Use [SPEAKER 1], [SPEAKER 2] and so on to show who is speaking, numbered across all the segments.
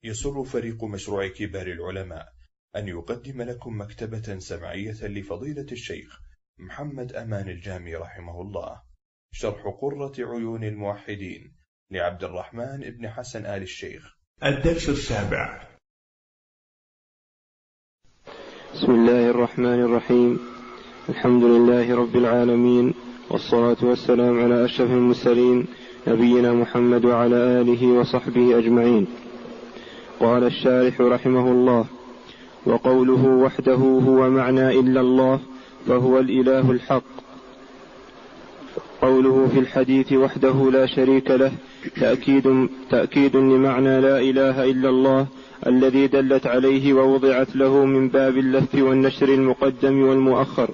[SPEAKER 1] يسر فريق مشروع كبار العلماء أن يقدم لكم مكتبة سمعية لفضيلة الشيخ محمد أمان الجامي رحمه الله، شرح قرة عيون الموحدين لعبد الرحمن بن حسن آل الشيخ.
[SPEAKER 2] الدرس السابع.
[SPEAKER 3] بسم الله الرحمن الرحيم. الحمد لله رب العالمين، والصلاة والسلام على أشرف المرسلين نبينا محمد وعلى آله وصحبه أجمعين. قال الشارح رحمه الله: وقوله وحده هو معنى إلا الله فهو الإله الحق. قوله في الحديث وحده لا شريك له تأكيد لمعنى لا إله إلا الله الذي دلت عليه ووضعت له من باب اللف والنشر المقدم والمؤخر،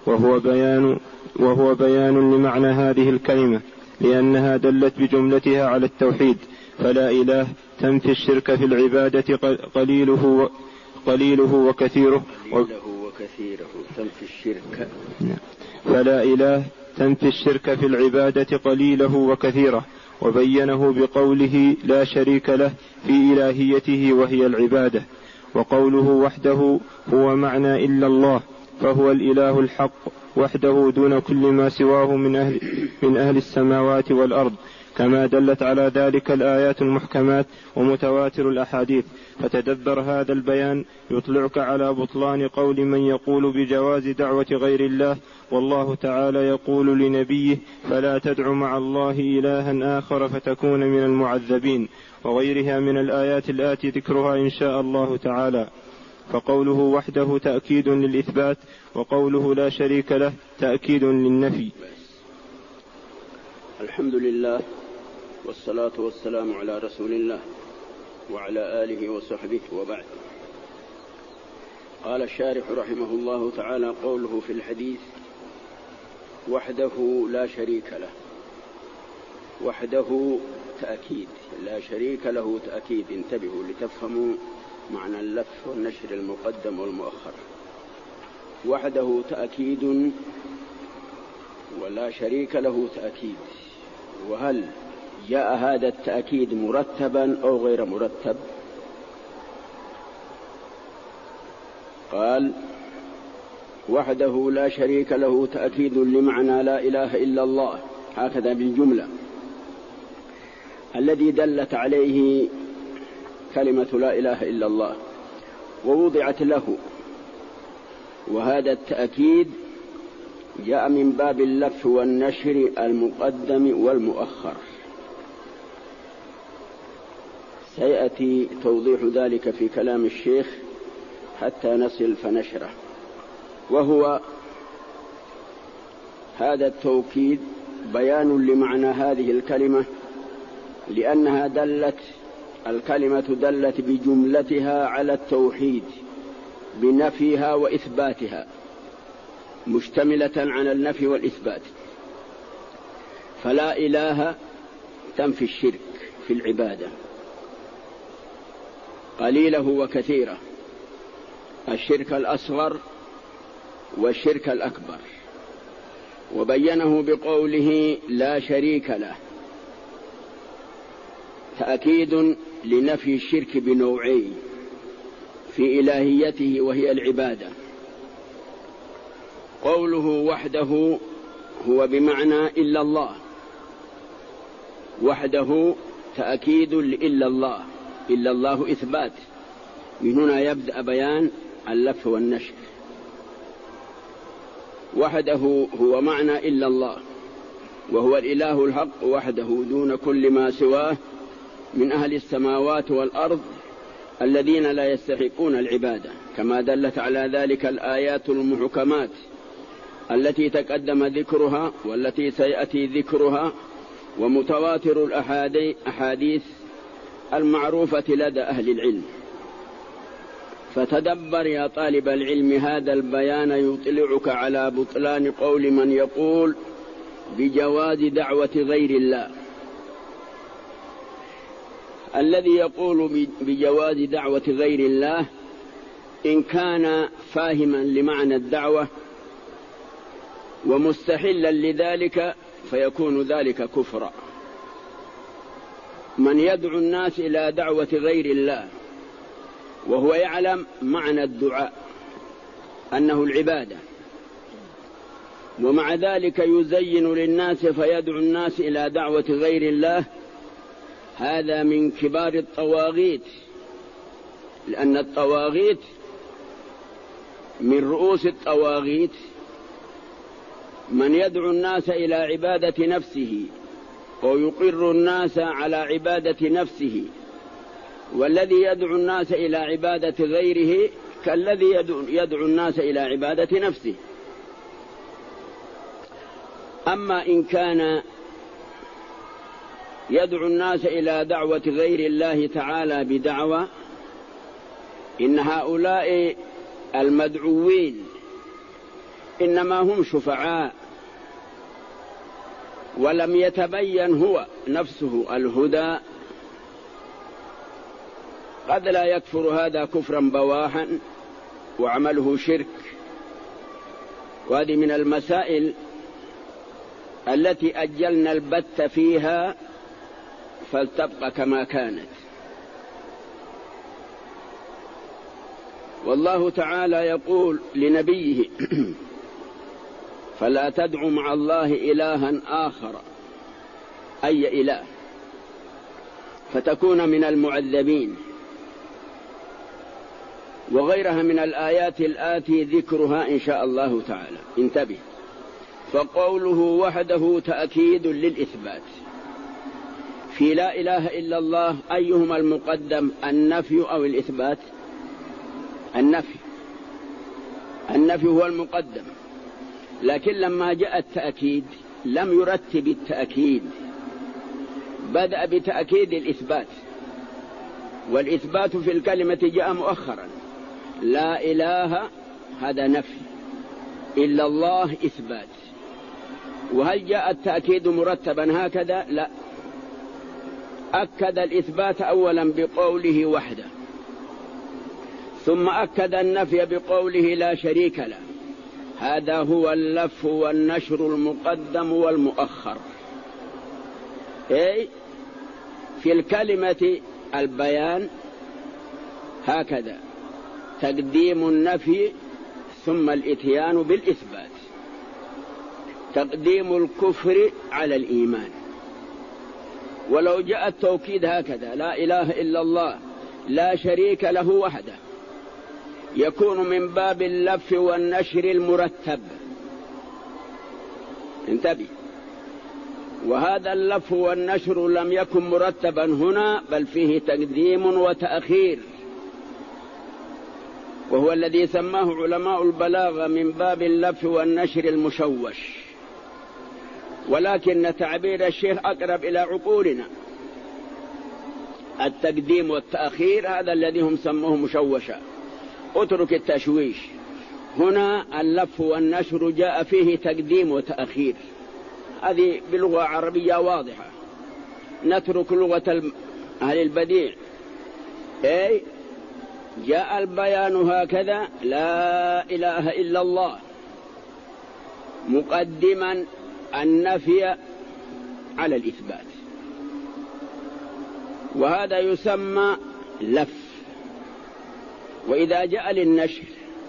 [SPEAKER 3] وهو بيان لمعنى هذه الكلمة، لأنها دلت بجملتها على التوحيد. فلا إله تنفي الشرك في العبادة قليله وكثيره تنفي الشرك. فلا إله تنفي الشرك في العبادة قليله وكثيره، وبينه بقوله لا شريك له في إلهيته وهي العبادة. وقوله وحده هو معنى إلا الله فهو الإله الحق وحده دون كل ما سواه من أهل السماوات والأرض، كما دلت على ذلك الآيات المحكمات ومتواتر الأحاديث. فتدبر هذا البيان يطلعك على بطلان قول من يقول بجواز دعوة غير الله، والله تعالى يقول لنبيه: فلا تدع مع الله إلها آخر فتكون من المعذبين، وغيرها من الآيات الآتي ذكرها إن شاء الله تعالى. فقوله وحده تأكيد للإثبات، وقوله لا شريك له تأكيد للنفي.
[SPEAKER 4] الحمد لله، والصلاة والسلام على رسول الله وعلى آله وصحبه، وبعد. قال الشارح رحمه الله تعالى: قوله في الحديث وحده لا شريك له. وحده تأكيد، لا شريك له تأكيد. انتبهوا لتفهموا معنى اللف والنشر المقدم والمؤخر. وحده تأكيد ولا شريك له تأكيد. وهل جاء هذا التأكيد مرتبا أو غير مرتب؟ قال: وحده لا شريك له تأكيد لمعنى لا إله إلا الله، هكذا بالجملة، الذي دلت عليه كلمة لا إله إلا الله ووضعت له. وهذا التأكيد جاء من باب اللف والنشر المقدم والمؤخر. سيأتي توضيح ذلك في كلام الشيخ حتى نصل فنشره. وهو هذا التوكيد بيان لمعنى هذه الكلمة، لأنها الكلمة دلت بجملتها على التوحيد بنفيها وإثباتها، مشتملة على النفي والإثبات. فلا إله تنفي الشرك في العبادة قليله وكثيره، الشرك الأصغر والشرك الأكبر. وبينه بقوله لا شريك له، تأكيد لنفي الشرك بنوعين في إلهيته وهي العبادة. قوله وحده هو بمعنى إلا الله، وحده تأكيد لإلا الله، إلا الله إثبات. من هنا يبدأ بيان اللف والنشر. وحده هو معنى إلا الله، وهو الإله الحق وحده دون كل ما سواه من أهل السماوات والأرض الذين لا يستحقون العبادة، كما دلت على ذلك الآيات المحكمات التي تقدم ذكرها والتي سيأتي ذكرها، ومتواتر الأحاديث المعروفة لدى أهل العلم. فتدبر يا طالب العلم هذا البيان يطلعك على بطلان قول من يقول بجواز دعوة غير الله. الذي يقول بجواز دعوة غير الله إن كان فاهما لمعنى الدعوة ومستحلا لذلك فيكون ذلك كفرا. من يدعو الناس إلى دعوة غير الله وهو يعلم معنى الدعاء أنه العبادة، ومع ذلك يزين للناس فيدعو الناس إلى دعوة غير الله. هذا من كبار الطواغيت، لأن الطواغيت من رؤوس الطواغيت من يدعو الناس إلى عبادة نفسه ويقر الناس على عبادة نفسه، والذي يدعو الناس إلى عبادة غيره كالذي يدعو الناس إلى عبادة نفسه. أما إن كان يدعو الناس إلى دعوة غير الله تعالى بدعوة، إن هؤلاء المدعوين إنما هم شفعاء، ولم يتبين هو نفسه الهدى، قد لا يكفر هذا كفرا بواحا وعمله شرك. وهذه من المسائل التي أجلنا البت فيها فلتبقى كما كانت. والله تعالى يقول لنبيه: فلا تدع مع الله إلها آخر، أي إله، فتكون من المعذبين. وغيرها من الآيات الآتي ذكرها إن شاء الله تعالى. انتبه، فقوله وحده تأكيد للإثبات. في لا إله إلا الله أيهما المقدم، النفي أو الإثبات؟ النفي هو المقدم، لكن لما جاء التأكيد لم يرتب التأكيد، بدأ بتأكيد الإثبات، والإثبات في الكلمة جاء مؤخرا. لا إله هذا نفي، إلا الله إثبات. وهل جاء التأكيد مرتبا هكذا؟ لا، أكد الإثبات أولا بقوله وحده، ثم أكد النفي بقوله لا شريك له. هذا هو اللف والنشر المقدم والمؤخر. أي في الكلمة البيان هكذا، تقديم النفي ثم الإتيان بالإثبات، تقديم الكفر على الإيمان. ولو جاء التوكيد هكذا: لا إله إلا الله لا شريك له وحده، يكون من باب اللف والنشر المرتب. انتبه، وهذا اللف والنشر لم يكن مرتبا هنا، بل فيه تقديم وتأخير، وهو الذي سماه علماء البلاغة من باب اللف والنشر المشوش. ولكن تعبير الشيخ أقرب إلى عقولنا. التقديم والتأخير هذا الذي هم سموه مشوشا، اترك التشويش. هنا اللف والنشر جاء فيه تقديم وتأخير، هذه بلغة عربية واضحة. نترك لغة أهل البديع. أي جاء البيان هكذا: لا إله إلا الله، مقدما النفي على الإثبات، وهذا يسمى لف. وإذا جاء للنشر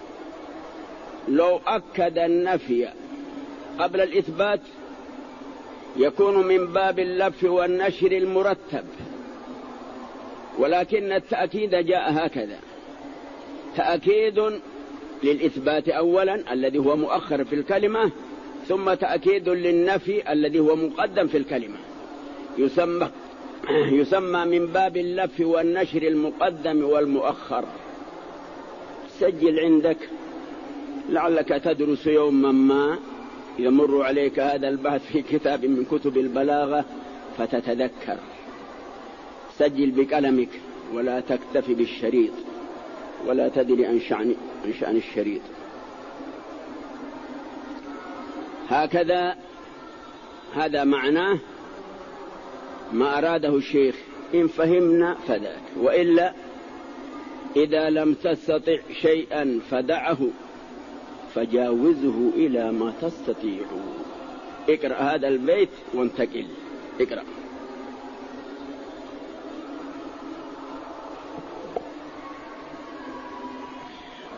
[SPEAKER 4] لو أكد النفي قبل الإثبات يكون من باب اللف والنشر المرتب، ولكن التأكيد جاء هكذا: تأكيد للإثبات أولا الذي هو مؤخر في الكلمة، ثم تأكيد للنفي الذي هو مقدم في الكلمة، يسمى من باب اللف والنشر المقدم والمؤخر. سجل عندك لعلك تدرس يوما ما يمر عليك هذا البحث في كتاب من كتب البلاغة فتتذكر. سجل بقلمك ولا تكتفي بالشريط، ولا تدري عن شأن الشريط. هكذا هذا معناه ما أراده الشيخ. إن فهمنا فذاك، وإلا إذا لم تستطع شيئا فدعه فجاوزه إلى ما تستطيع. اقرأ هذا البيت وانتقل. اقرأ.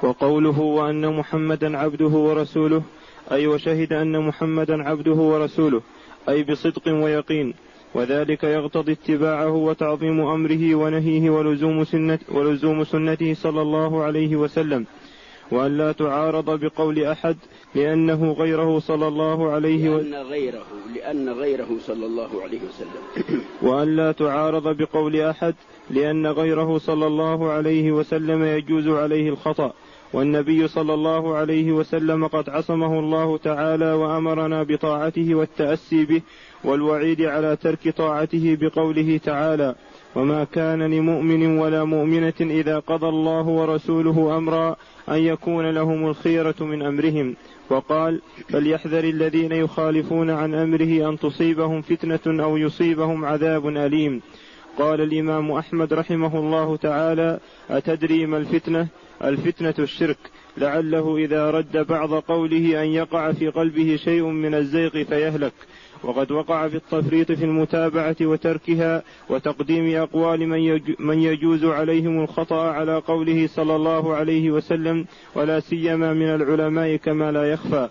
[SPEAKER 3] وقوله وأن محمدا عبده ورسوله أي وشهد أن محمدا عبده ورسوله أي بصدق ويقين، وذلك يقتضي اتباعه وتعظيم أمره ونهيه ولزوم سنته صلى الله عليه وسلم، وأن لا تعارض بقول أحد لأنه غيره صلى الله عليه
[SPEAKER 4] لأن غيره صلى الله عليه وسلم
[SPEAKER 3] وأن لا تعارض بقول أحد لأن غيره صلى الله عليه وسلم يجوز عليه الخطأ، والنبي صلى الله عليه وسلم قد عصمه الله تعالى وأمرنا بطاعته والتأسي به، والوعيد على ترك طاعته بقوله تعالى وما كان لمؤمن ولا مؤمنة إذا قضى الله ورسوله أمرا أن يكون لهم الخيرة من أمرهم، وقال فليحذر الذين يخالفون عن أمره أن تصيبهم فتنة أو يصيبهم عذاب أليم. قال الإمام أحمد رحمه الله تعالى أتدري ما الفتنة؟ الفتنة الشرك، لعله إذا رد بعض قوله أن يقع في قلبه شيء من الزيغ فيهلك، وقد وقع في التفريط في المتابعة وتركها وتقديم أقوال من يجوز عليهم الخطأ على قوله صلى الله عليه وسلم، ولا سيما من العلماء كما لا يخفى.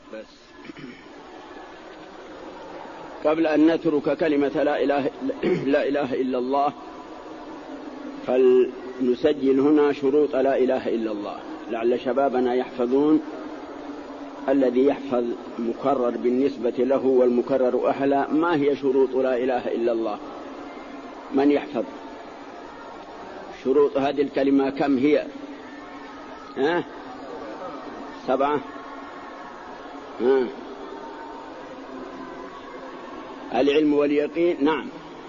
[SPEAKER 4] قبل أن نترك كلمة لا إله إلا الله فلنسجل هنا شروط لا إله إلا الله لعل شبابنا يحفظون. الذي يحفظ مكرر بالنسبة له والمكرر أحلى. ما هي شروط لا إله إلا الله؟ من يحفظ شروط هذه الكلمة؟ كم هي؟ 7. العلم واليقين، نعم.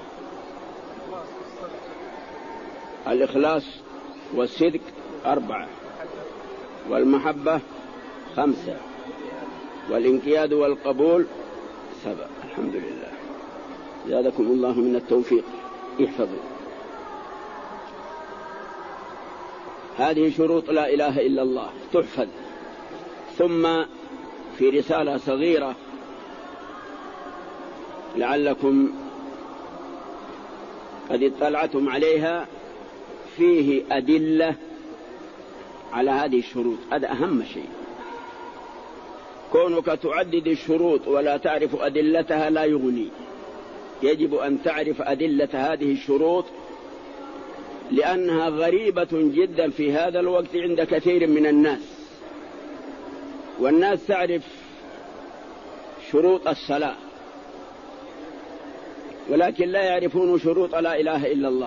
[SPEAKER 4] الإخلاص والصدق 4، والمحبة 5، والانقياد والقبول 7. الحمد لله، زادكم الله من التوفيق. احفظوا هذه شروط لا إله إلا الله تحفظ. ثم في رسالة صغيرة لعلكم قد اطلعتم عليها فيه أدلة على هذه الشروط. هذا أهم شيء. كونك تعدد الشروط ولا تعرف أدلتها لا يغني. يجب أن تعرف أدلة هذه الشروط لأنها غريبة جدا في هذا الوقت عند كثير من الناس. والناس تعرف شروط الصلاة ولكن لا يعرفون شروط لا إله إلا الله،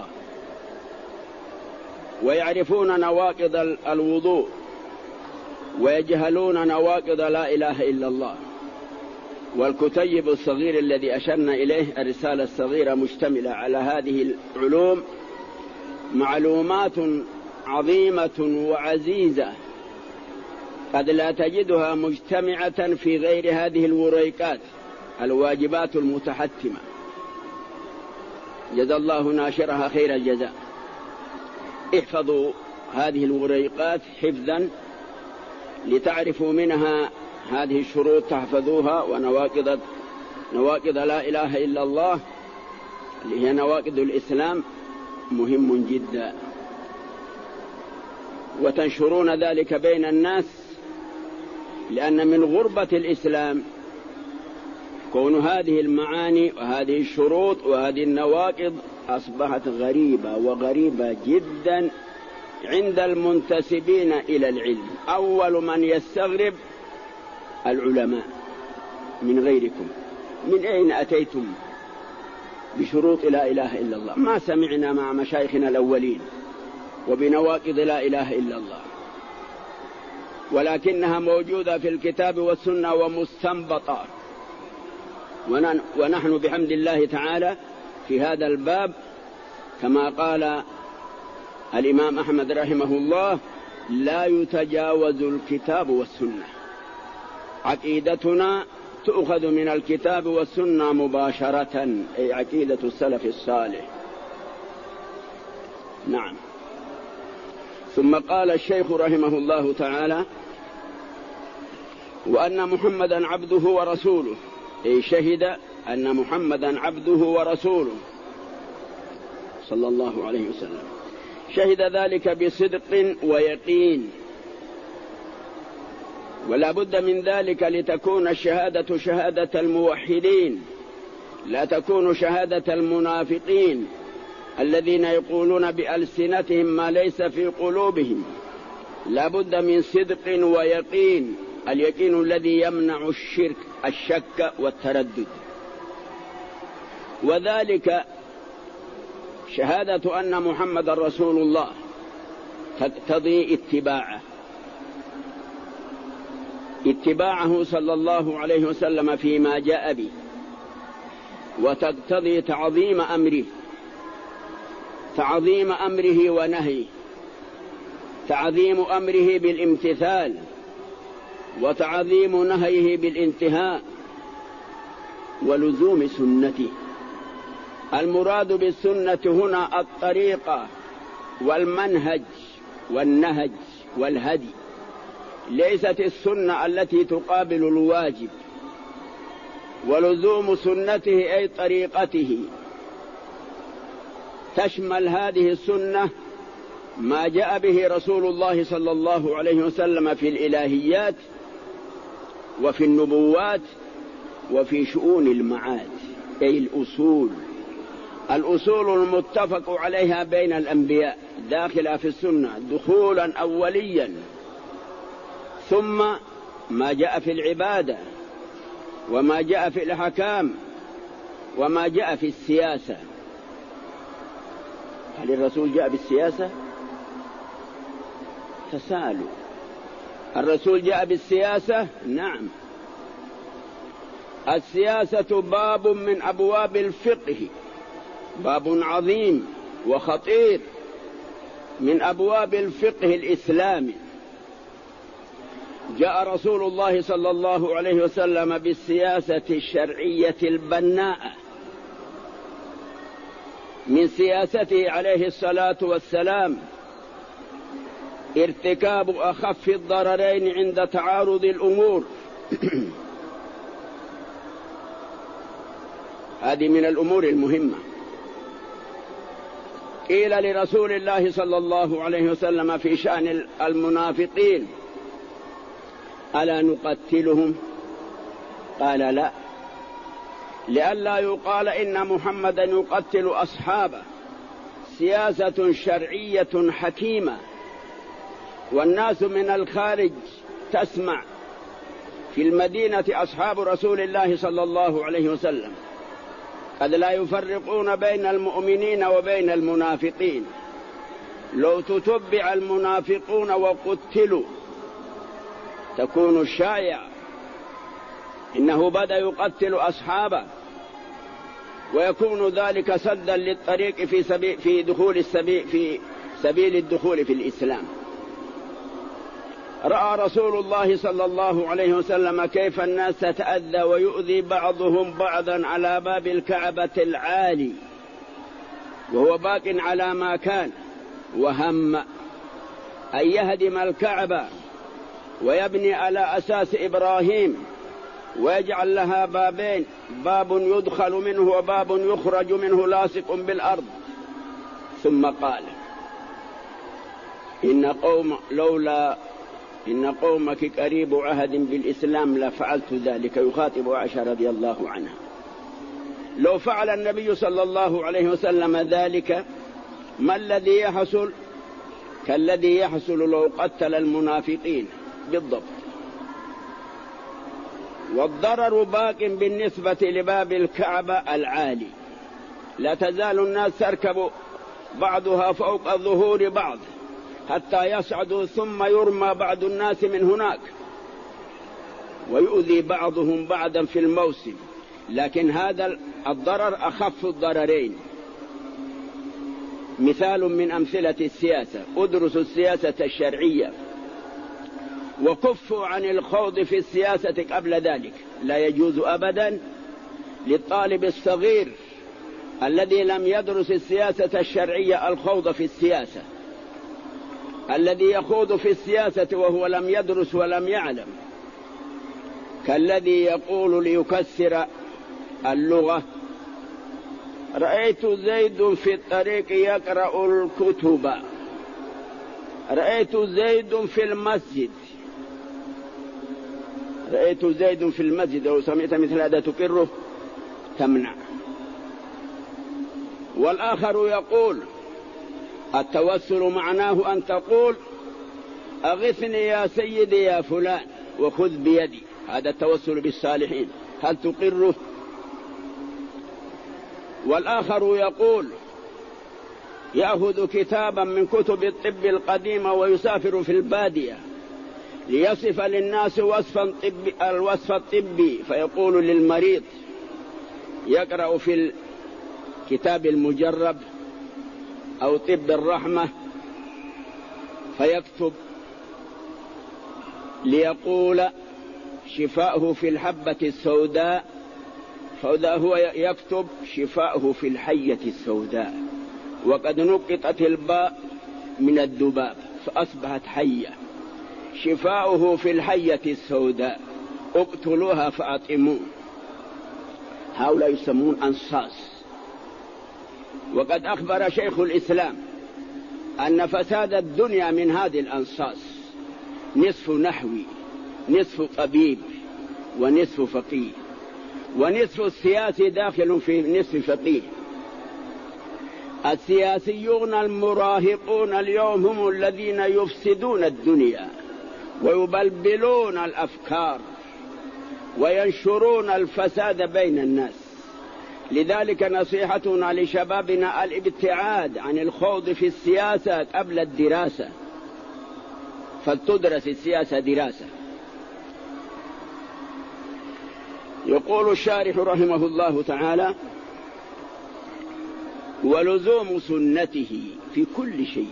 [SPEAKER 4] ويعرفون نواقض الوضوء ويجهلون نواقض لا إله إلا الله. والكتيب الصغير الذي أشرنا إليه الرسالة الصغيرة مشتملة على هذه العلوم، معلومات عظيمة وعزيزة قد لا تجدها مجتمعة في غير هذه الوريقات الواجبات المتحتمة. جزا الله ناشرها خير الجزاء. احفظوا هذه الوريقات حفظا لتعرفوا منها هذه الشروط تحفظوها، ونواقض لا إله إلا الله اللي هي نواقض الإسلام مهم جدا، وتنشرون ذلك بين الناس، لأن من غربة الإسلام كون هذه المعاني وهذه الشروط وهذه النواقض أصبحت غريبة وغريبة جدا عند المنتسبين إلى العلم. أول من يستغرب العلماء من غيركم. من أين أتيتم بشروط لا إله إلا الله؟ ما سمعنا مع مشايخنا الأولين وبنواقض لا إله إلا الله، ولكنها موجودة في الكتاب والسنة ومستنبطة. ونحن بحمد الله تعالى في هذا الباب كما قال الإمام أحمد رحمه الله لا يتجاوز الكتاب والسنة. عقيدتنا تؤخذ من الكتاب والسنة مباشرة، أي عقيدة السلف الصالح. نعم. ثم قال الشيخ رحمه الله تعالى وأن محمدا عبده ورسوله، أي شهد أن محمدا عبده ورسوله صلى الله عليه وسلم. شهد ذلك بصدق ويقين، ولا بد من ذلك لتكون الشهادة شهادة الموحدين، لا تكون شهادة المنافقين الذين يقولون بألسنتهم ما ليس في قلوبهم. لا بد من صدق ويقين، اليقين الذي يمنع الشك والتردد. وذلك شهادة أن محمد رسول الله تقتضي اتباعه صلى الله عليه وسلم فيما جاء به، وتقتضي تعظيم أمره ونهيه، تعظيم أمره بالامتثال وتعظيم نهيه بالانتهاء ولزوم سنته. المراد بالسنة هنا الطريقة والمنهج والنهج والهدي، ليست السنة التي تقابل الواجب. ولزوم سنته أي طريقته تشمل هذه السنة ما جاء به رسول الله صلى الله عليه وسلم في الإلهيات وفي النبوات وفي شؤون المعاد، أي الأصول المتفق عليها بين الأنبياء داخلة في السنة دخولا أوليا، ثم ما جاء في العبادة وما جاء في الأحكام وما جاء في السياسة. هل الرسول جاء بالسياسة؟ تساءلوا. الرسول جاء بالسياسة؟ نعم. السياسة باب من أبواب الفقه، باب عظيم وخطير من أبواب الفقه الإسلامي. جاء رسول الله صلى الله عليه وسلم بالسياسة الشرعية البناءة، من سياسته عليه الصلاة والسلام ارتكاب أخف الضررين عند تعارض الأمور. هذه من الأمور المهمة. قيل لرسول الله صلى الله عليه وسلم في شأن المنافقين: ألا نقتلهم؟ قال: لا، لئلا يقال إن محمدا يقتل أصحابه. سياسة شرعية حكيمة، والناس من الخارج تسمع. في المدينة أصحاب رسول الله صلى الله عليه وسلم قد لا يفرقون بين المؤمنين وبين المنافقين. لو تتبع المنافقون وقتلوا تكون الشائع إنه بدأ يقتل أصحابه، ويكون ذلك سدا للطريق في دخول في سبيل الدخول في الإسلام. رأى رسول الله صلى الله عليه وسلم كيف الناس تتأذى ويؤذي بعضهم بعضا على باب الكعبة العالي وهو باق على ما كان، وهم أن يهدم الكعبة ويبني على أساس إبراهيم ويجعل لها بابين، باب يدخل منه وباب يخرج منه لاصق بالأرض. ثم قال: إن قومك قريب عهد بالإسلام لفعلت ذلك. يخاطب عائشة رضي الله عنها. لو فعل النبي صلى الله عليه وسلم ذلك ما الذي يحصل؟ كالذي يحصل لو قتل المنافقين بالضبط. والضرر باق بالنسبة لباب الكعبة العالي، لا تزال الناس تركب بعضها فوق ظهور بعض حتى يصعدوا، ثم يرمى بعض الناس من هناك ويؤذي بعضهم بعضا في الموسم. لكن هذا الضرر أخف الضررين. مثال من أمثلة السياسة: ادرسوا السياسة الشرعية وكفوا عن الخوض في السياسة قبل ذلك. لا يجوز أبدا للطالب الصغير الذي لم يدرس السياسة الشرعية الخوض في السياسة. الذي يخوض في السياسة وهو لم يدرس ولم يعلم كالذي يقول ليكسر اللغة: رأيت زيد في الطريق يقرأ الكتب، رأيت زيد في المسجد. رأيت زيد في المسجد لو سمعت مثل هذا تقره تمنع. والآخر يقول التوسل معناه أن تقول أغثني يا سيدي يا فلان وخذ بيدي، هذا التوسل بالصالحين، هل تقره؟ والآخر يقول يأخذ كتابا من كتب الطب القديمة ويسافر في البادية ليصف للناس الوصف الطبي، فيقول للمريض يقرأ في الكتاب المجرب أو طب الرحمة فيكتب ليقول شفاؤه في الحبة السوداء، فإذا هو يكتب شفاؤه في الحية السوداء، وقد نقطت الباء من الذباب فأصبحت حية، شفاؤه في الحية السوداء اقتلوها فأطعموه. هؤلاء يسمون أنصاص. وقد أخبر شيخ الإسلام أن فساد الدنيا من هذه الأنصاص، نصف نحوي، نصف طبيب، ونصف فقيه، ونصف السياسي داخل في نصف فقيه. السياسيون المراهقون اليوم هم الذين يفسدون الدنيا ويبلبلون الأفكار وينشرون الفساد بين الناس. لذلك نصيحتنا لشبابنا الابتعاد عن الخوض في السياسة قبل الدراسة، فلتدرس السياسة دراسة. يقول الشارح رحمه الله تعالى ولزوم سنته في كل شيء.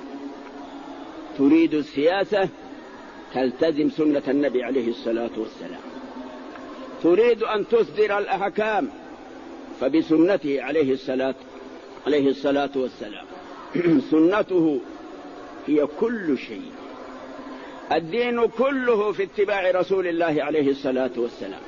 [SPEAKER 4] تريد السياسة تلتزم سنة النبي عليه الصلاة والسلام، تريد أن تصدر الأحكام فبسنته عليه الصلاة والسلام. سنته هي كل شيء، الدين كله في اتباع رسول الله عليه الصلاة والسلام،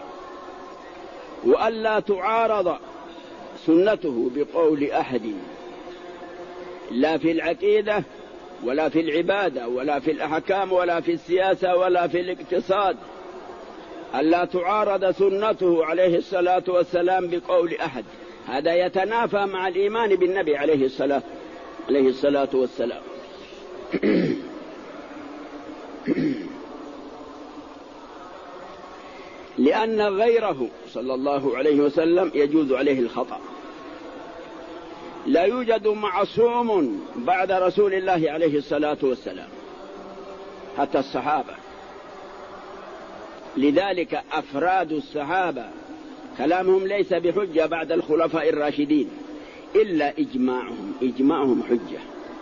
[SPEAKER 4] وألا تعارض سنته بقول أحد، لا في العقيدة ولا في العبادة ولا في الأحكام ولا في السياسة ولا في الاقتصاد. ألا تعارض سنته عليه الصلاة والسلام بقول أحد، هذا يتنافى مع الإيمان بالنبي عليه الصلاة والسلام. لأن غيره صلى الله عليه وسلم يجوز عليه الخطأ. لا يوجد معصوم بعد رسول الله عليه الصلاة والسلام حتى الصحابة. لذلك أفراد الصحابة كلامهم ليس بحجة بعد الخلفاء الراشدين إلا إجماعهم حجة.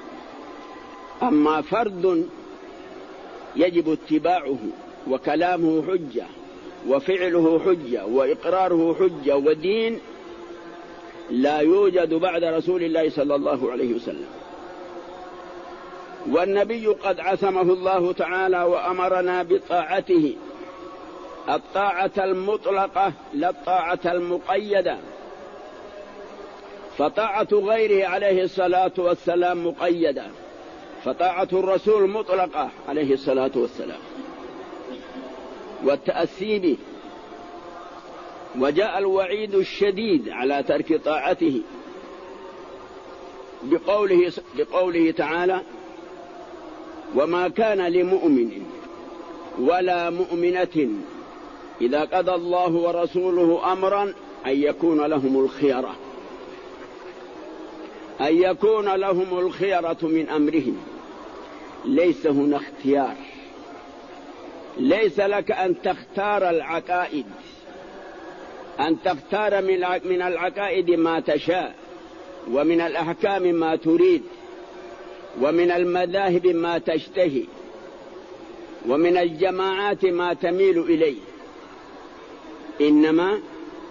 [SPEAKER 4] أما فرد يجب اتباعه وكلامه حجة وفعله حجة وإقراره حجة ودين، لا يوجد بعد رسول الله صلى الله عليه وسلم. والنبي قد عصمه الله تعالى وأمرنا بطاعته، الطاعة المطلقة لا الطاعة المقيدة، فطاعة غيره عليه الصلاة والسلام مقيدة، فطاعة الرسول مطلقة عليه الصلاة والسلام والتأسي به. وجاء الوعيد الشديد على ترك طاعته بقوله تعالى وما كان لمؤمن ولا مؤمنة إذا قضى الله ورسوله أمرا أن يكون لهم الخيرة من أمرهم. ليس هنا اختيار، ليس لك أن تختار العقائد، أن تختار من العقائد ما تشاء، ومن الأحكام ما تريد، ومن المذاهب ما تشتهي، ومن الجماعات ما تميل إليه. إنما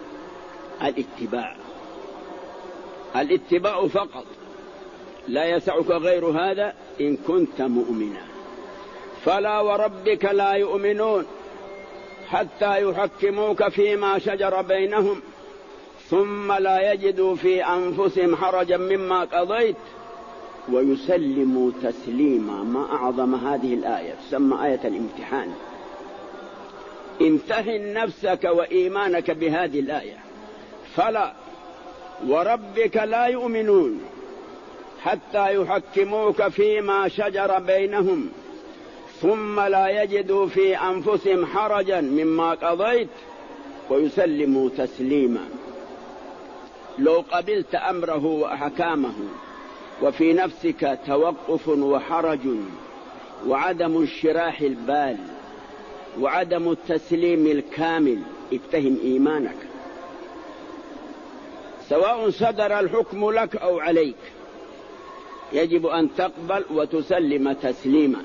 [SPEAKER 4] الاتباع فقط، لا يسعك غير هذا إن كنت مؤمنا. فلا وربك لا يؤمنون حتى يحكموك فيما شجر بينهم ثم لا يجدوا في أنفسهم حرجا مما قضيت ويسلموا تسليما. ما أعظم هذه الآية، تسمى آية الامتحان. امتحن نفسك وإيمانك بهذه الآية. فلا وربك لا يؤمنون حتى يحكموك فيما شجر بينهم ثم لا يجدوا في أنفسهم حرجا مما قضيت ويسلموا تسليما. لو قبلت أمره وأحكامه وفي نفسك توقف وحرج وعدم انشراح البال وعدم التسليم الكامل، اتهم إيمانك، سواء صدر الحكم لك أو عليك، يجب أن تقبل وتسلم تسليما.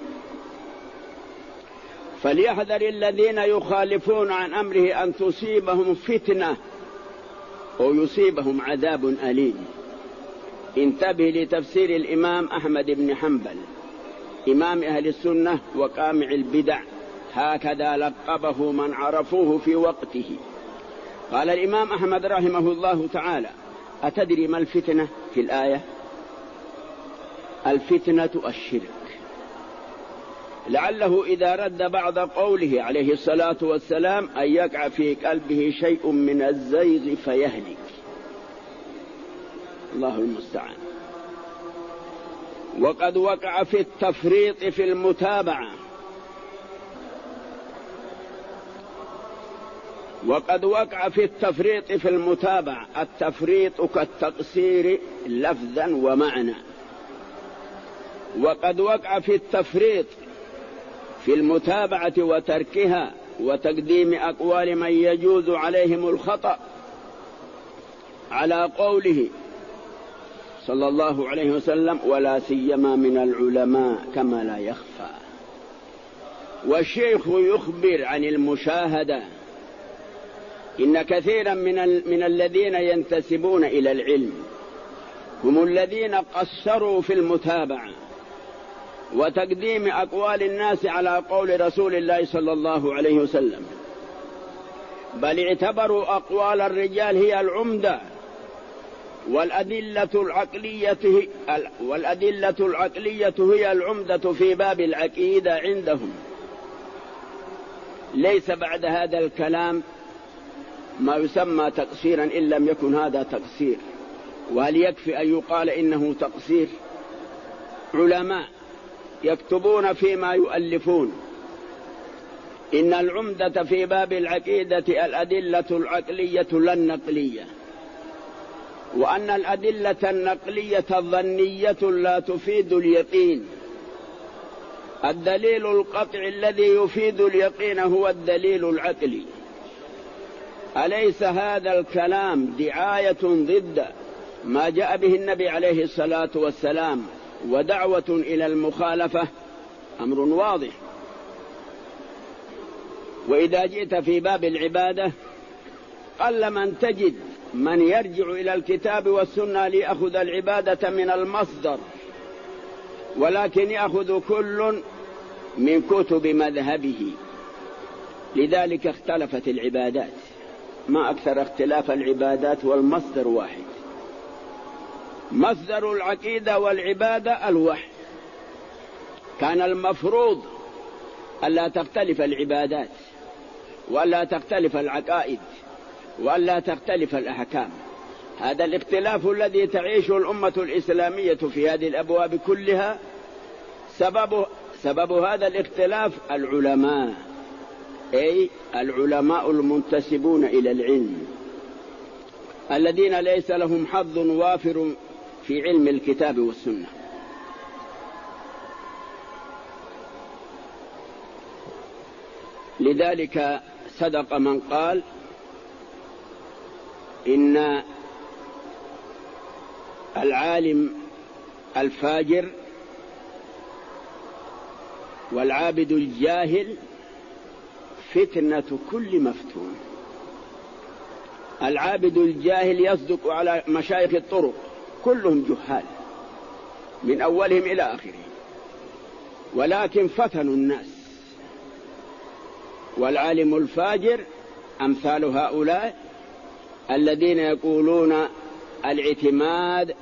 [SPEAKER 4] فليحذر الذين يخالفون عن أمره أن تصيبهم فتنة أو يصيبهم عذاب أليم. انتبه لتفسير الإمام أحمد بن حنبل إمام أهل السنة وقامع البدع، هكذا لقبه من عرفوه في وقته. قال الإمام أحمد رحمه الله تعالى: أتدري ما الفتنة في الآية؟ الفتنة الشرك. لعله إذا رد بعض قوله عليه الصلاة والسلام أن يقع في قلبه شيء من الزيغ فيهلك. الله المستعان. وقد وقع في التفريط في المتابعة، التفريط كالتقصير لفظا ومعنى. وقد وقع في التفريط في المتابعة وتركها وتقديم أقوال من يجوز عليهم الخطأ على قوله صلى الله عليه وسلم: ولا سيما من العلماء كما لا يخفى. والشيخ يخبر عن المشاهدة. إن كثيرا من الذين ينتسبون إلى العلم هم الذين قصروا في المتابعة وتقديم أقوال الناس على قول رسول الله صلى الله عليه وسلم، بل اعتبروا أقوال الرجال هي العمدة، والأدلة العقلية هي العمدة في باب العقيدة عندهم. ليس بعد هذا الكلام ما يسمى تقصيرا إن لم يكن هذا تقصير. وهل يكفي أن يقال إنه تقصير؟ علماء يكتبون فيما يؤلفون: إن العمدة في باب العقيدة الأدلة العقلية لا النقلية، وأن الأدلة النقلية الظنية لا تفيد اليقين. الدليل القطعي الذي يفيد اليقين هو الدليل العقلي. أليس هذا الكلام دعاية ضد ما جاء به النبي عليه الصلاة والسلام ودعوة إلى المخالفة؟ أمر واضح. وإذا جئت في باب العبادة قل من تجد من يرجع إلى الكتاب والسنة ليأخذ العبادة من المصدر، ولكن يأخذ كل من كتب مذهبه. لذلك اختلفت العبادات، ما أكثر اختلاف العبادات والمصدر واحد. مصدر العقيدة والعبادة الوحي. كان المفروض ألا تختلف العبادات وألا تختلف العقائد وألا تختلف الأحكام. هذا الاختلاف الذي تعيش الأمة الإسلامية في هذه الأبواب كلها سبب هذا الاختلاف العلماء، أي العلماء المنتسبون إلى العلم الذين ليس لهم حظ وافر في علم الكتاب والسنة. لذلك صدق من قال: إن العالم الفاجر والعابد الجاهل فتنة كل مفتون. العابد الجاهل يصدق على مشايخ الطرق، كلهم جهال من أولهم إلى آخرهم، ولكن فتنوا الناس. والعالم الفاجر أمثال هؤلاء الذين يقولون الاعتماد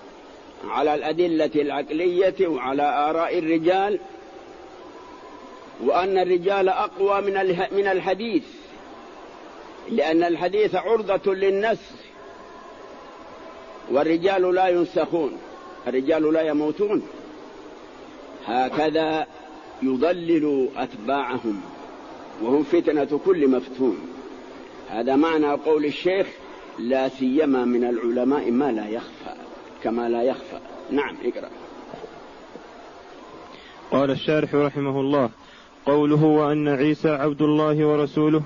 [SPEAKER 4] على الأدلة العقلية وعلى آراء الرجال وأن الرجال أقوى من الحديث، لأن الحديث عرضة للنسخ، والرجال لا ينسخون، الرجال لا يموتون. هكذا يضلل أتباعهم وهم فتنة كل مفتون. هذا معنى قول الشيخ: لا سيما من العلماء ما لا يخفى كما لا يخفى. نعم، اقرأ.
[SPEAKER 3] قال الشارح رحمه الله: قوله وأن عيسى عبد الله ورسوله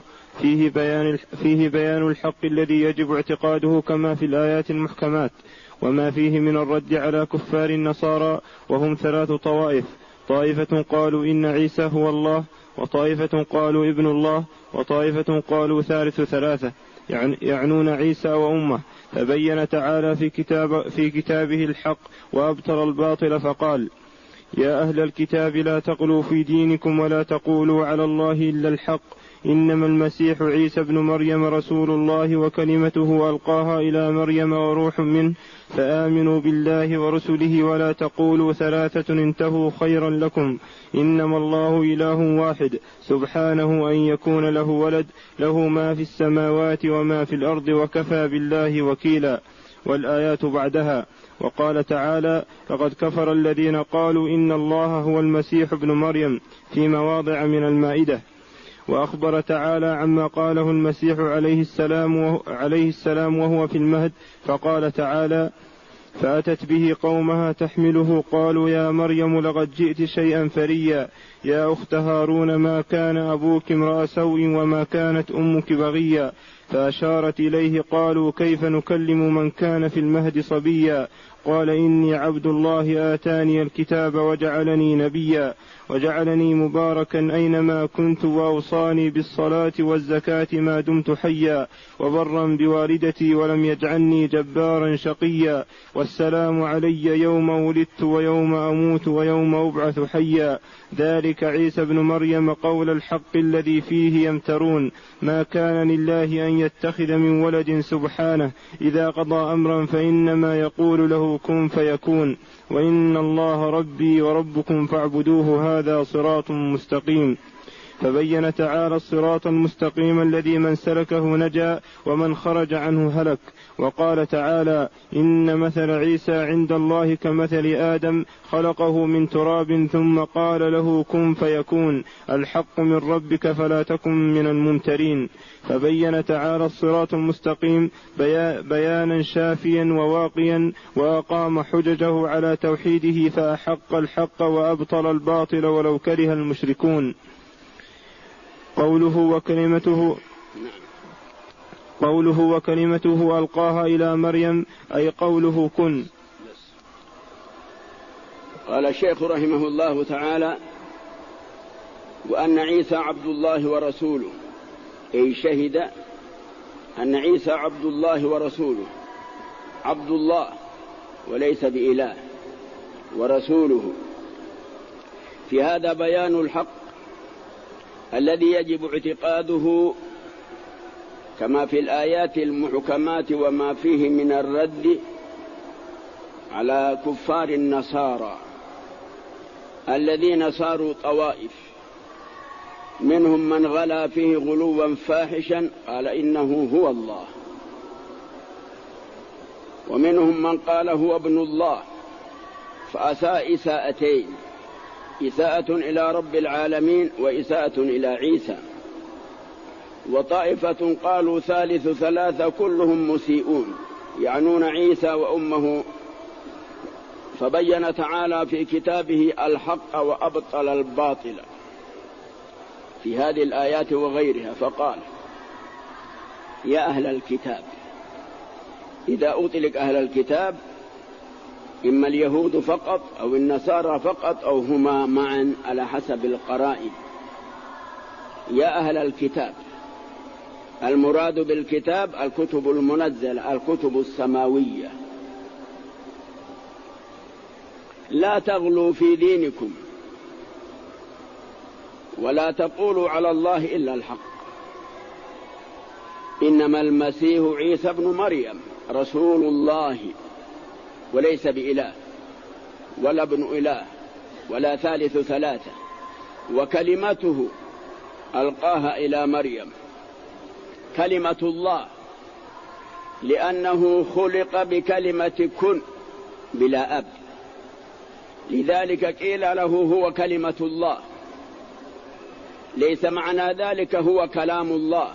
[SPEAKER 3] فيه بيان الحق الذي يجب اعتقاده كما في الآيات المحكمات، وما فيه من الرد على كفار النصارى، وهم 3 طوائف: طائفة قالوا إن عيسى هو الله، وطائفة قالوا ابن الله، وطائفة قالوا ثالث 3، يعنون عيسى وأمه. فبين تعالى في كتابه الحق وأبطل الباطل، فقال: يا أهل الكتاب لا تغلوا في دينكم ولا تقولوا على الله إلا الحق، إنما المسيح عيسى ابن مريم رسول الله وكلمته ألقاها إلى مريم وروح منه، فآمنوا بالله ورسله ولا تقولوا 3 انتهوا خيرا لكم، إنما الله إله واحد سبحانه أن يكون له ولد، له ما في السماوات وما في الأرض وكفى بالله وكيلا. والآيات بعدها. وقال تعالى: لقد كفر الذين قالوا إن الله هو المسيح ابن مريم، في مواضع من المائدة. وأخبر تعالى عما قاله المسيح عليه السلام وهو في المهد، فقال تعالى: فأتت به قومها تحمله قالوا يا مريم لقد جئت شيئا فريا، يا أخت هارون ما كان أبوك امرأ سوء وما كانت أمك بغيا، فأشارت إليه قالوا كيف نكلم من كان في المهد صبيا، قال إني عبد الله آتاني الكتاب وجعلني نبيا، وجعلني مباركا أينما كنت، وأوصاني بالصلاة والزكاة ما دمت حيا، وبرا بوالدتي ولم يجعلني جبارا شقيا، والسلام علي يوم ولدت ويوم أموت ويوم أبعث حيا، ذلك عيسى بن مريم قول الحق الذي فيه يمترون، ما كان لله أن يتخذ من ولد سبحانه، إذا قضى أمرا فإنما يقول له كن فيكون، وإن الله ربي وربكم فاعبدوه، هذا صراط مستقيم. فبين تعالى الصراط المستقيم الذي من سلكه نجا ومن خرج عنه هلك. وقال تعالى: إن مثل عيسى عند الله كمثل آدم خلقه من تراب ثم قال له كن فيكون، الحق من ربك فلا تكن من الممترين. فبين تعالى الصراط المستقيم بيانا شافيا وواقيا، وأقام حججه على توحيده، فأحق الحق وأبطل الباطل ولو كره المشركون. قوله وكلمته ألقاها إلى مريم، أي قوله كن.
[SPEAKER 4] قال الشيخ رحمه الله تعالى: وأن عيسى عبد الله ورسوله، أي شهد أن عيسى عبد الله ورسوله، عبد الله وليس بإله، ورسوله. في هذا بيان الحق الذي يجب اعتقاده كما في الآيات المحكمات، وما فيه من الرد على كفار النصارى الذين صاروا طوائف، منهم من غلا فيه غلوا فاحشا قال إنه هو الله، ومنهم من قال هو ابن الله فأساء إساءتين: إساءة إلى رب العالمين وإساءة إلى عيسى. وطائفة قالوا ثالث 3 كلهم مسيئون، يعنون عيسى وأمه. فبين تعالى في كتابه الحق وأبطل الباطل في هذه الآيات وغيرها، فقال: يا أهل الكتاب. إذا أطلق أهل الكتاب إما اليهود فقط أو النصارى فقط أو هما معا على حسب القرائن. يا أهل الكتاب، المراد بالكتاب الكتب المنزلة، الكتب السماوية. لا تغلوا في دينكم ولا تقولوا على الله إلا الحق، إنما المسيح عيسى ابن مريم رسول الله وليس بإله ولا ابن إله ولا ثالث 3، وكلمته ألقاها إلى مريم، كلمة الله، لأنه خلق بكلمة كن بلا أب، لذلك قيل له هو كلمة الله، ليس معنى ذلك هو كلام الله،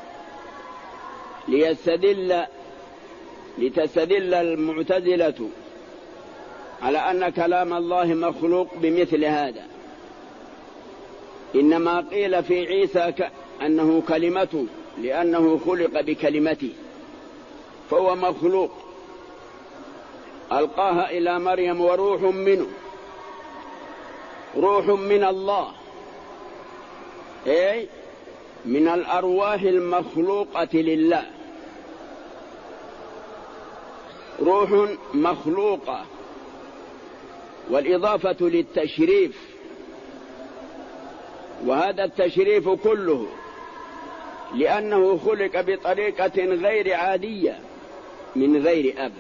[SPEAKER 4] لتستدل المعتزلة على أن كلام الله مخلوق بمثل هذا. إنما قيل في عيسى أنه كلمته لأنه خلق بكلمته، فهو مخلوق ألقاها إلى مريم وروح منه، روح من الله، أي من الأرواح المخلوقة لله، روح مخلوقة، والإضافة للتشريف، وهذا التشريف كله لأنه خلق بطريقة غير عادية من غير أب،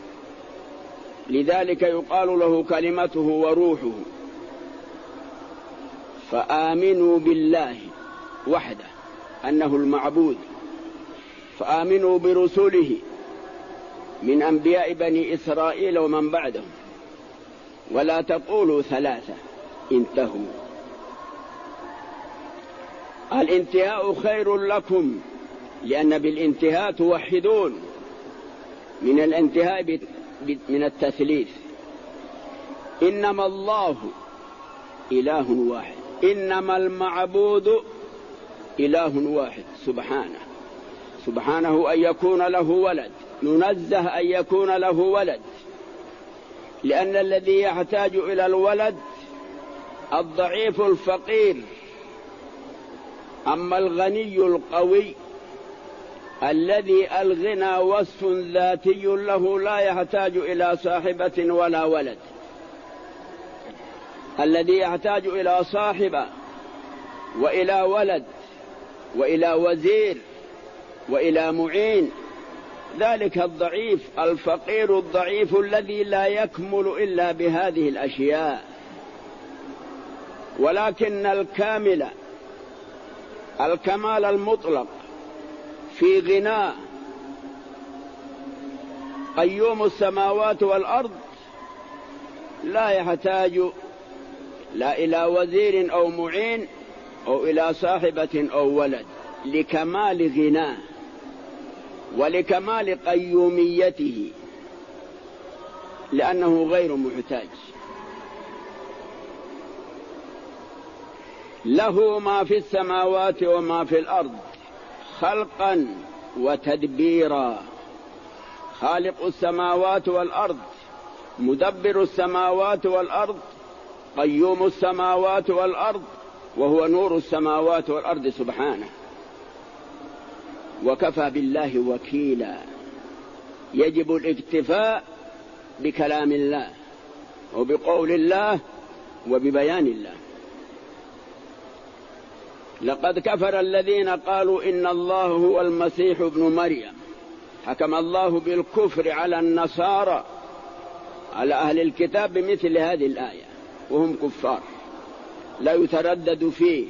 [SPEAKER 4] لذلك يقال له كلمته وروحه. فآمنوا بالله وحده أنه المعبود، فآمنوا برسله من أنبياء بني إسرائيل ومن بعدهم، ولا تقولوا ثلاثة انتهوا. الانتهاء خير لكم، لأن بالانتهاء توحدون، من الانتهاء من التثليث. إنما الله إله واحد، إنما المعبود إله واحد سبحانه أن يكون له ولد، ننزه أن يكون له ولد، لأن الذي يحتاج إلى الولد الضعيف الفقير، أما الغني القوي الذي الغنى وصف ذاتي له لا يحتاج إلى صاحبة ولا ولد. الذي يحتاج إلى صاحبة وإلى ولد وإلى وزير وإلى معين، ذلك الضعيف الفقير الضعيف الذي لا يكمل إلا بهذه الأشياء. ولكن الكمال المطلق في غنى قيوم السماوات والأرض لا يحتاج لا إلى وزير أو معين أو إلى صاحبة أو ولد، لكمال غناه ولكمال قيوميته، لأنه غير محتاج. له ما في السماوات وما في الأرض خلقا وتدبيرا، خالق السماوات والأرض، مدبر السماوات والأرض، قيوم السماوات والأرض، وهو نور السماوات والأرض سبحانه. وكفى بالله وكيلا، يجب الاكتفاء بكلام الله وبقول الله وببيان الله. لقد كفر الذين قالوا إن الله هو المسيح ابن مريم، حكم الله بالكفر على النصارى على أهل الكتاب بمثل هذه الآية، وهم كفار لا يتردد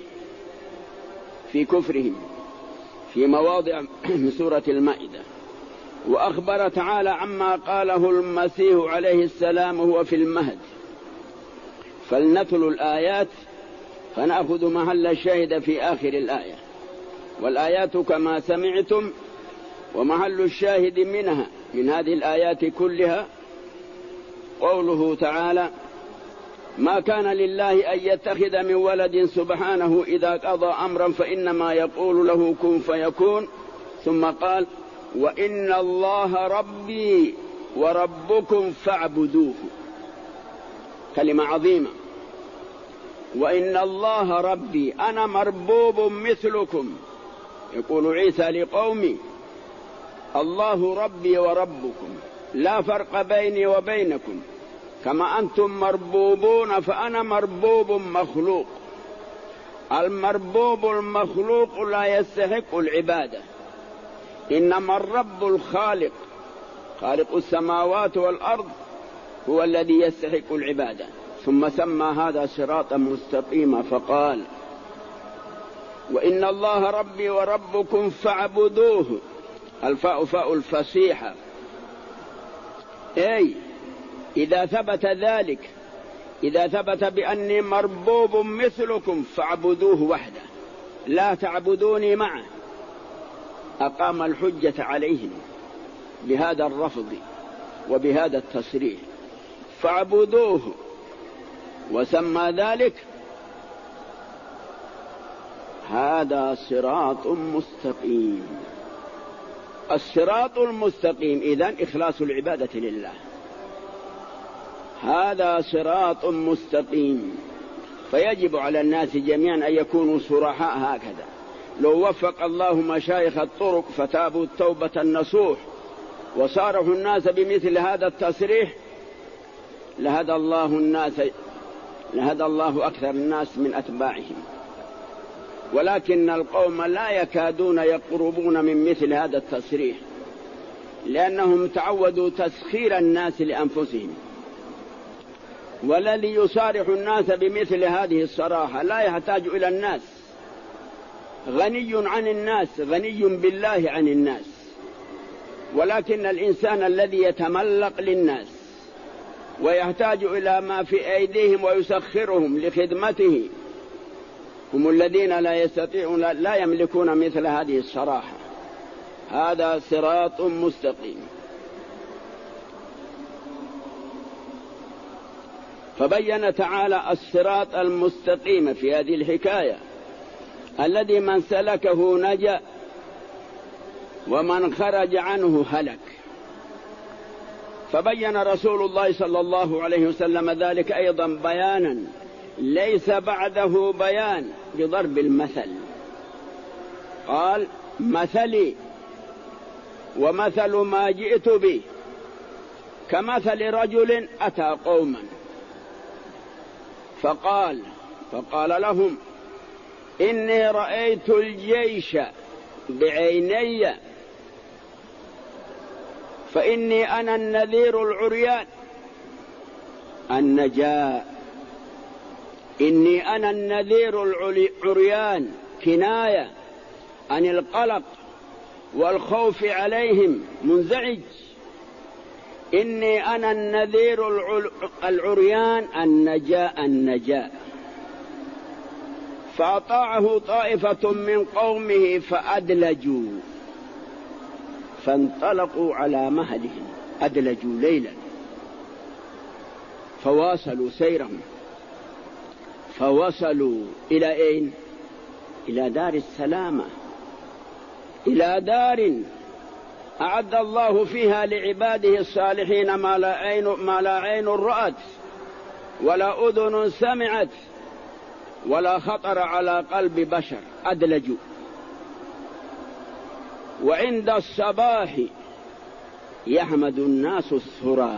[SPEAKER 4] في كفرهم في مواضع من سورة المائدة. وأخبر تعالى عما قاله المسيح عليه السلام هو في المهد. فلنتلو الآيات فنأخذ محل الشاهد في آخر الآية، والآيات كما سمعتم، ومحل الشاهد منها من هذه الآيات كلها قوله تعالى: ما كان لله أن يتخذ من ولد سبحانه إذا قضى أمرا فإنما يقول له كن فيكون. ثم قال: وإن الله ربي وربكم فاعبدوه. كلمة عظيمة. وإن الله ربي، أنا مربوب مثلكم، يقول عيسى لقومي: الله ربي وربكم، لا فرق بيني وبينكم، كما أنتم مربوبون فأنا مربوب مخلوق. المربوب المخلوق لا يستحق العبادة، إنما الرب الخالق خالق السماوات والأرض هو الذي يستحق العبادة ثم سمى هذا صراطا مستقيما فقال وإن الله ربي وربكم فاعبدوه. الفاء فاء الفصيحة، أي إذا ثبت ذلك، إذا ثبت بأني مربوب مثلكم فاعبدوه وحده لا تعبدوني معه. أقام الحجة عليهم بهذا الرفض وبهذا التصريح، فاعبدوه، وسمى ذلك هذا صراط مستقيم. الصراط المستقيم إذن إخلاص العبادة لله، هذا صراط مستقيم. فيجب على الناس جميعا أن يكونوا صرحاء هكذا. لو وفق الله مشايخ الطرق فتابوا التوبة النصوح وصارحوا الناس بمثل هذا التصريح لهدى الله أكثر الناس من أتباعهم، ولكن القوم لا يكادون يقربون من مثل هذا التصريح لأنهم تعودوا تسخير الناس لأنفسهم. والذي يصارح الناس بمثل هذه الصراحة لا يحتاج إلى الناس، غني عن الناس، غني بالله عن الناس. ولكن الإنسان الذي يتملق للناس ويحتاج إلى ما في أيديهم ويسخرهم لخدمته هم الذين لا يستطيعون، لا يملكون مثل هذه الصراحة. هذا صراط مستقيم. فبين تعالى الصراط المستقيم في هذه الحكاية الذي من سلكه نجا ومن خرج عنه هلك. فبين رسول الله صلى الله عليه وسلم ذلك أيضا بيانا ليس بعده بيان بضرب المثل. قال مثلي ومثل ما جئت به كمثل رجل أتى قوما فقال لهم إني رأيت الجيش بعيني فإني أنا النذير العريان النجاء. إني أنا النذير العريان كناية عن القلق والخوف عليهم منزعج. إني أنا النذير العريان النجاء. فأطاعه طائفة من قومه فأدلجوا فانطلقوا على مهلهم، أدلجوا ليلا فواصلوا سيرهم، فوصلوا إلى أين؟ إلى دار السلامة، إلى دار أعد الله فيها لعباده الصالحين ما لا عين رأت ولا أذن سمعت ولا خطر على قلب بشر. أدلجوا. وعند الصباح يحمد الناس الثرى،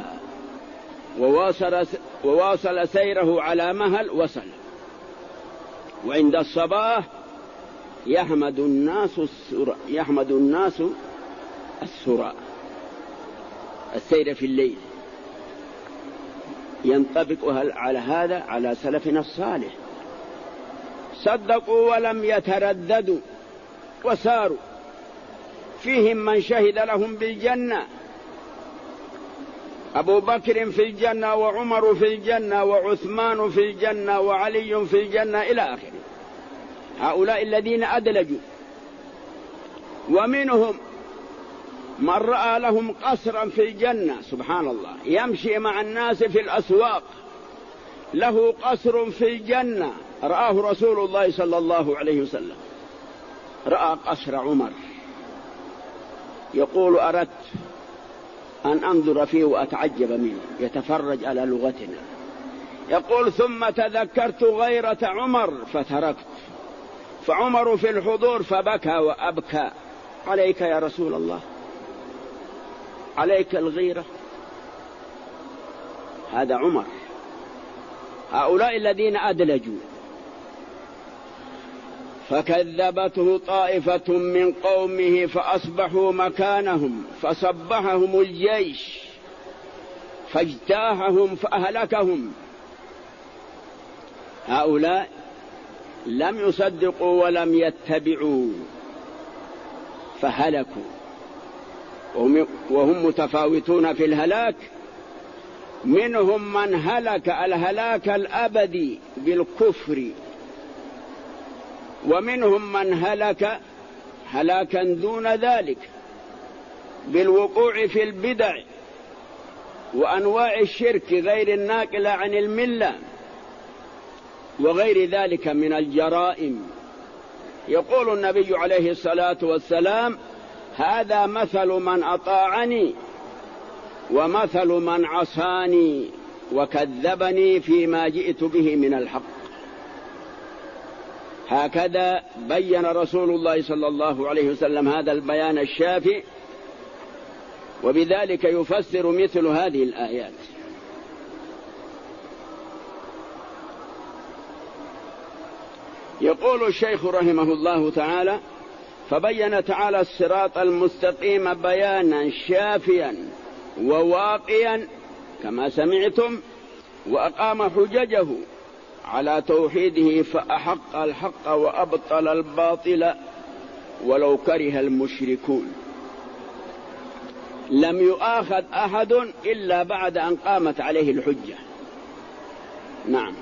[SPEAKER 4] وواصل سيره على مهل وصل. وعند الصباح يحمد الناس الثرى السير في الليل. ينطبق على هذا على سلفنا الصالح، صدقوا ولم يترددوا وساروا. فيهم من شهد لهم بالجنة، أبو بكر في الجنة وعمر في الجنة وعثمان في الجنة وعلي في الجنة إلى آخره. هؤلاء الذين أدلجوا. ومنهم من رأى لهم قصرا في الجنة، سبحان الله، يمشي مع الناس في الأسواق له قصر في الجنة رآه رسول الله صلى الله عليه وسلم. رأى قصر عمر، يقول أردت أن أنظر فيه وأتعجب منه، يتفرج على لغتنا. يقول ثم تذكرت غيرة عمر فتركت، فعمر في الحضور فبكى وأبكى. عليك يا رسول الله، عليك الغيرة. هذا عمر. هؤلاء الذين أدلجوا. فكذبته طائفة من قومه فأصبحوا مكانهم فصبحهم الجيش فاجتاحهم فأهلكهم. هؤلاء لم يصدقوا ولم يتبعوا فهلكوا، وهم متفاوتون في الهلاك. منهم من هلك الهلاك الأبدي بالكفر، ومنهم من هلك هلاكا دون ذلك بالوقوع في البدع وأنواع الشرك غير الناقلة عن الملة وغير ذلك من الجرائم. يقول النبي عليه الصلاة والسلام: هذا مثل من أطاعني ومثل من عصاني وكذبني فيما جئت به من الحق. هكذا بين رسول الله صلى الله عليه وسلم هذا البيان الشافي، وبذلك يفسر مثل هذه الآيات. يقول الشيخ رحمه الله تعالى: فبين تعالى الصراط المستقيم بيانا شافيا وواقيا كما سمعتم، وأقام حججه على توحيده فأحق الحق وأبطل الباطل ولو كره المشركون. لم يؤاخذ أحد إلا بعد أن قامت عليه الحجة. نعم.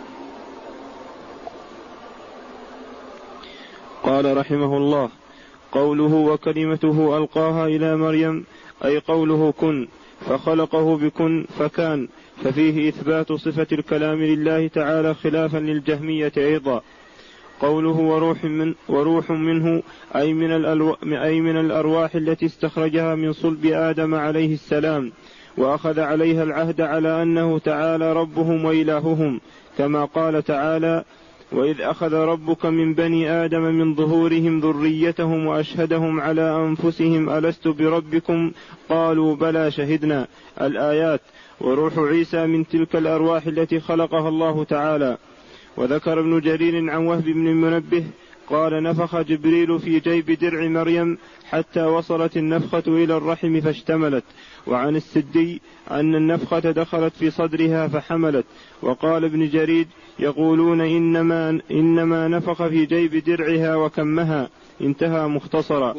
[SPEAKER 3] قال رحمه الله: قوله وكلمته ألقاها إلى مريم، أي قوله كن، فخلقه بكن فكان، ففيه إثبات صفة الكلام لله تعالى خلافا للجهمية أيضا. قوله وروح منه، أي من الأرواح التي استخرجها من صلب آدم عليه السلام، وأخذ عليها العهد على أنه تعالى ربهم وإلههم، كما قال تعالى: وإذ أخذ ربك من بني آدم من ظهورهم ذريتهم وأشهدهم على أنفسهم ألست بربكم قالوا بلى شهدنا. الآيات. وروح عيسى من تلك الأرواح التي خلقها الله تعالى. وذكر ابن جرير عن وهب بن المنبه قال: نفخ جبريل في جيب درع مريم حتى وصلت النفخة إلى الرحم فاشتملت. وعن السدي أن النفخة دخلت في صدرها فحملت. وقال ابن جرير: يقولون إنما نفخ في جيب درعها وكمها. انتهى مختصرا.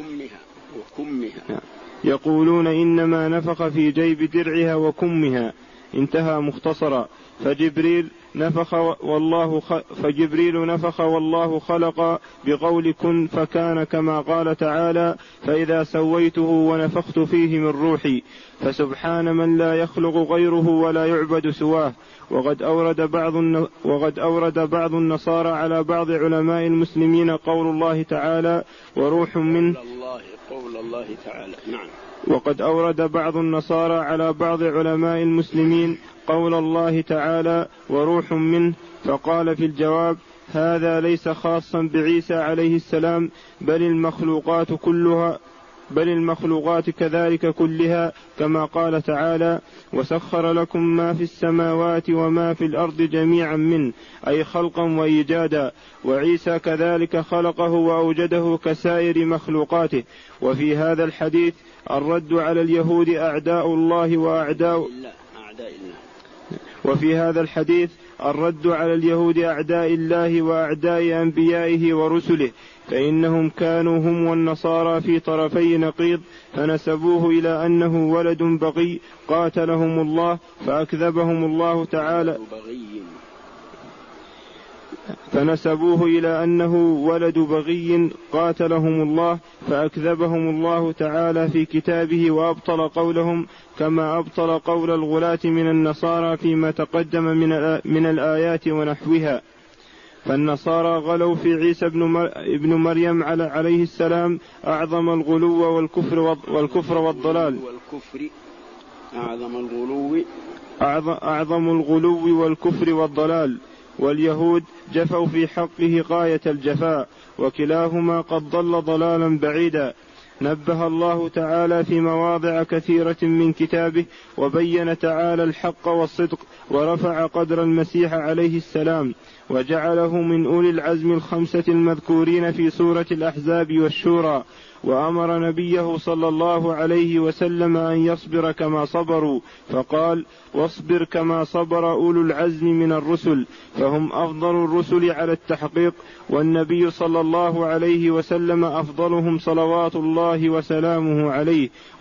[SPEAKER 3] يقولون إنما نفخ في جيب درعها وكمها. انتهى مختصرا. فجبريل نفخ والله خلق بقول كن فكان، كما قال تعالى: فإذا سويته ونفخت فيه من روحي. فسبحان من لا يخلق غيره ولا يعبد سواه. وقد أورد بعض النصارى على بعض علماء المسلمين قول الله تعالى وروح منه.
[SPEAKER 4] قول الله تعالى. نعم.
[SPEAKER 3] وقد أورد بعض النصارى على بعض علماء المسلمين قول الله تعالى وروح منه، فقال في الجواب: هذا ليس خاصا بعيسى عليه السلام، بل المخلوقات كذلك كلها، كما قال تعالى: وسخر لكم ما في السماوات وما في الأرض جميعا منه، أي خلقا وإيجادا. وعيسى كذلك خلقه وأوجده كسائر مخلوقاته. وفي هذا الحديث الرد على اليهود أعداء الله وأعداء أعداء الله وأعداء أنبيائه ورسله، فإنهم كانوا هم والنصارى في طرفي نقيض، فنسبوه إلى أنه ولد بغي قاتلهم الله فأكذبهم الله تعالى فأكذبهم الله تعالى في كتابه وأبطل قولهم، كما أبطل قول الغلاة من النصارى فيما تقدم من الآيات ونحوها. فالنصارى غلوا في عيسى ابن مريم عليه السلام أعظم الغلو والكفر والضلال. أعظم الغلو والكفر والضلال. واليهود جفوا في حقه غاية الجفاء، وكلاهما قد ضل ضلالا بعيدا. نبه الله تعالى في مواضع كثيرة من كتابه، وبين تعالى الحق والصدق، ورفع قدر المسيح عليه السلام، وجعله من أولي العزم الخمسة المذكورين في سورة الأحزاب والشورى. وأمر نبيه صلى الله عليه وسلم أن يصبر كما صبروا، فقال: واصبر كما صبر أولو العزم من الرسل، فهم أفضل الرسل على التحقيق، والنبي صلى الله عليه وسلم أفضلهم صلوات الله وسلامه عليه.